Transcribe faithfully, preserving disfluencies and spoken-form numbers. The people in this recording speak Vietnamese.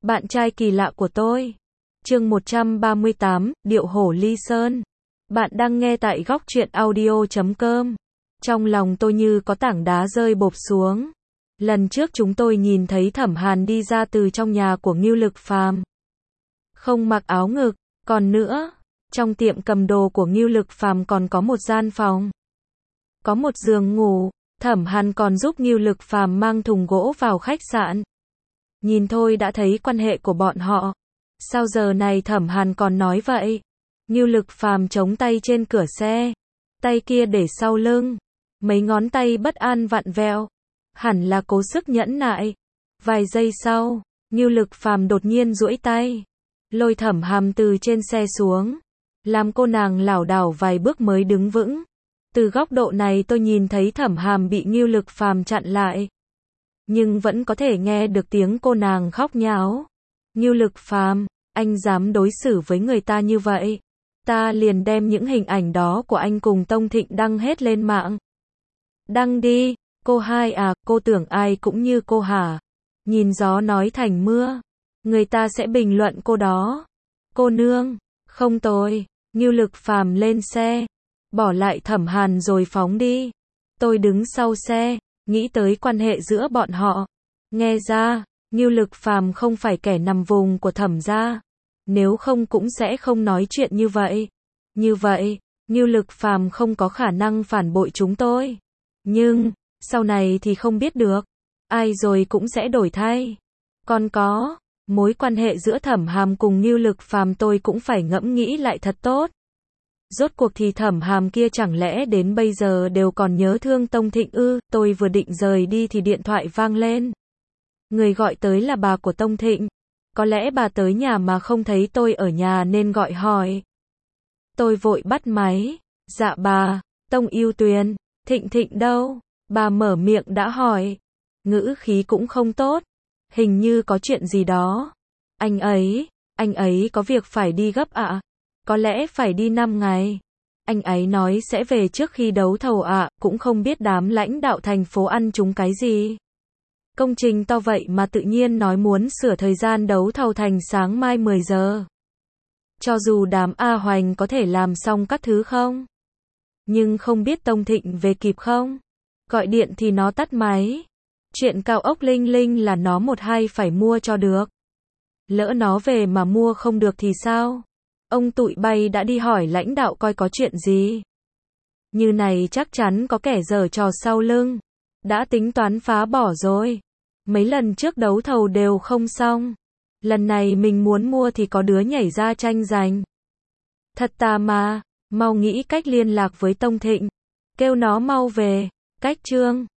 Bạn trai kỳ lạ của tôi. Chương một trăm ba mươi tám, Điệu hổ ly sơn. Bạn đang nghe tại góc truyện audio chấm com. Trong lòng tôi như có tảng đá rơi bộp xuống. Lần trước chúng tôi nhìn thấy Thẩm Hàn đi ra từ trong nhà của Ngưu Lực Phàm. Không mặc áo ngực, còn nữa, trong tiệm cầm đồ của Ngưu Lực Phàm còn có một gian phòng. Có một giường ngủ, Thẩm Hàn còn giúp Ngưu Lực Phàm mang thùng gỗ vào khách sạn. Nhìn thôi đã thấy quan hệ của bọn họ. Sao giờ này Thẩm Hàn còn nói vậy? Ngưu Lực Phàm chống tay trên cửa xe, tay kia để sau lưng, mấy ngón tay bất an vặn vẹo, hẳn là cố sức nhẫn nại. Vài giây sau, Ngưu Lực Phàm đột nhiên duỗi tay, lôi Thẩm Hàn từ trên xe xuống, làm cô nàng lảo đảo vài bước mới đứng vững. Từ góc độ này tôi nhìn thấy Thẩm Hàn bị Ngưu Lực Phàm chặn lại, nhưng vẫn có thể nghe được tiếng cô nàng khóc nháo. Ngưu Lực Phàm, anh dám đối xử với người ta như vậy? Ta liền đem những hình ảnh đó của anh cùng Tông Thịnh đăng hết lên mạng. Đăng đi, cô hai à, cô tưởng ai cũng như cô hả? Nhìn gió nói thành mưa, người ta sẽ bình luận cô đó. Cô nương, không tồi. Ngưu Lực Phàm lên xe, bỏ lại Thẩm Hàn rồi phóng đi. Tôi đứng sau xe, nghĩ tới quan hệ giữa bọn họ. Nghe ra, Ngưu Lực Phàm không phải kẻ nằm vùng của Thẩm gia. Nếu không cũng sẽ không nói chuyện như vậy. Như vậy, Ngưu Lực Phàm không có khả năng phản bội chúng tôi. Nhưng, sau này thì không biết được. Ai rồi cũng sẽ đổi thay. Còn có, mối quan hệ giữa Thẩm Hàn cùng Ngưu Lực Phàm tôi cũng phải ngẫm nghĩ lại thật tốt. Rốt cuộc thì Thẩm Hàn kia chẳng lẽ đến bây giờ đều còn nhớ thương Tông Thịnh ư? Tôi vừa định rời đi thì điện thoại vang lên. Người gọi tới là bà của Tông Thịnh. Có lẽ bà tới nhà mà không thấy tôi ở nhà nên gọi hỏi. Tôi vội bắt máy. Dạ bà, Tông Yêu Tuyền, Thịnh Thịnh đâu? Bà mở miệng đã hỏi. Ngữ khí cũng không tốt. Hình như có chuyện gì đó. Anh ấy, anh ấy có việc phải đi gấp ạ. À? Có lẽ phải đi năm ngày. Anh ấy nói sẽ về trước khi đấu thầu ạ, à, cũng không biết đám lãnh đạo thành phố ăn chúng cái gì. Công trình to vậy mà tự nhiên nói muốn sửa thời gian đấu thầu thành sáng mai mười giờ. Cho dù đám A Hoành có thể làm xong các thứ không? Nhưng không biết Tông Thịnh về kịp không? Gọi điện thì nó tắt máy. Chuyện cao ốc Linh Linh là nó một hai phải mua cho được. Lỡ nó về mà mua không được thì sao? Ông tụi bay đã đi hỏi lãnh đạo coi có chuyện gì. Như này chắc chắn có kẻ giở trò sau lưng. Đã tính toán phá bỏ rồi. Mấy lần trước đấu thầu đều không xong. Lần này mình muốn mua thì có đứa nhảy ra tranh giành. Thật tà mà, mau nghĩ cách liên lạc với Tông Thịnh. Kêu nó mau về. Cách chương